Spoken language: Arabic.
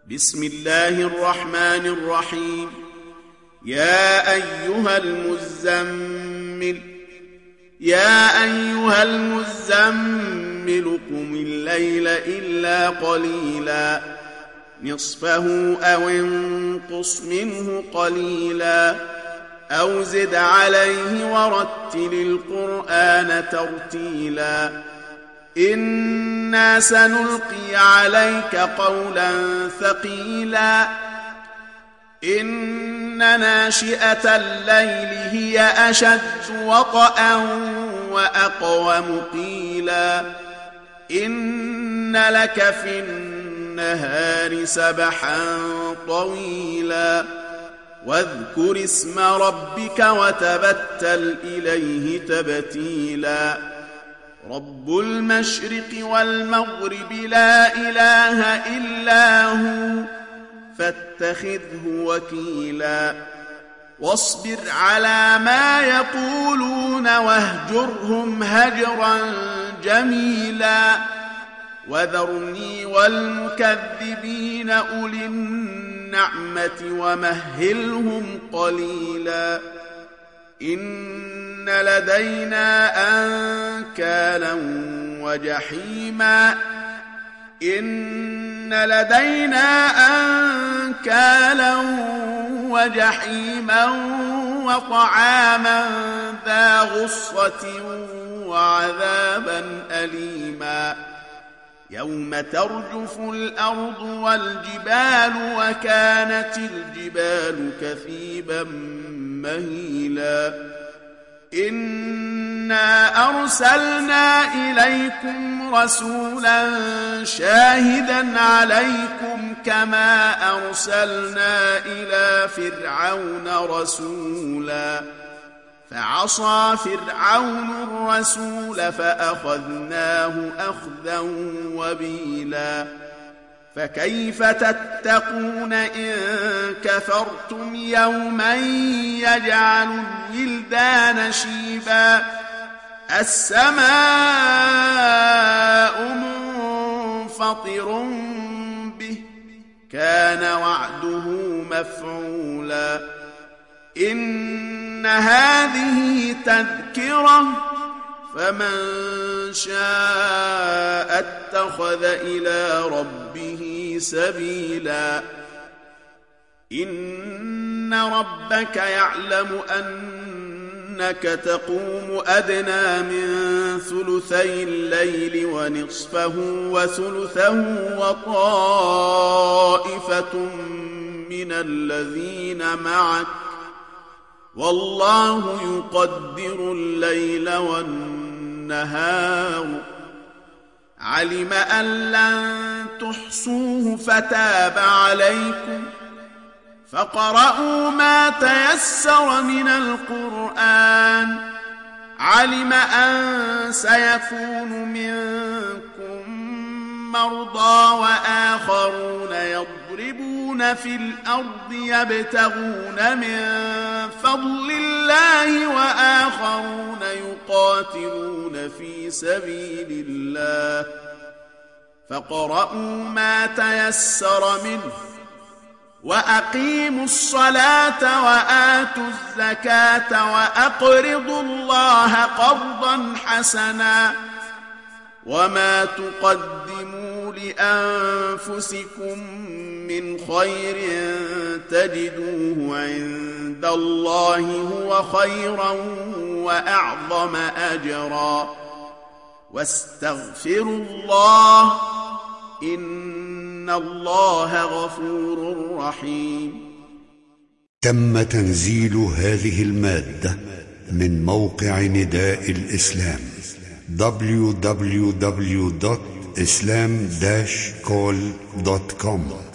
بسم الله الرحمن الرحيم. يا أيها المزمل قم الليل إلا قليلا نصفه أو انقص منه قليلا أو زد عليه ورتل القرآن ترتيلا إنا سنلقي عليك قولا ثقيلا إن ناشئة الليل هي أشد وطئا وأقوم قيلا إن لك في النهار سبحا طويلا واذكر اسم ربك وتبتل إليه تبتيلا رب المشرق والمغرب لا إله إلا هو فاتخذه وكيلا واصبر على ما يقولون واهجرهم هجرا جميلا وذرني والمكذبين أولي النعمة ومهلهم قليلا إن لدينا أنكالا وجحيما وطعاما ذا غصة وعذابا أليما يوم ترجف الأرض والجبال وكانت الجبال كثيبا مهيلا إنا أرسلنا إليكم رسولا شاهدا عليكم كما أرسلنا إلى فرعون رسولا فعصى فرعون الرسول فأخذناه أخذا وبيلا فكيف تتقون إن كفرتم يوما يجعل الولدان شيبا السماء منفطر به كان وعده مفعولا إن هذه تذكرة فمن شاء اتخذ إلى ربه سبيلا إن ربك يعلم أنك تقوم أدنى من ثلثي الليل ونصفه وثلثه وطائفة من الذين معك والله يقدر الليل والنهار علم أن لن تحصوه فتاب عليكم فقرأوا ما تيسر من القرآن علم أن سيكون منكم مرضى وآخرون يضربون في الأرض يبتغون من فضل الله وآخرون يقاتلون في سبيل الله فاقرؤوا ما تيسر منه وأقيموا الصلاة وآتوا الزكاة وأقرضوا الله قرضا حسنا وما تقدموا لأنفسكم من خير تجدوه عند الله هو خيرا وأعظم أجرا واستغفروا الله إن الله غفور رحيم. تم تنزيل هذه المادة من موقع نداء الإسلام www.islam-call.com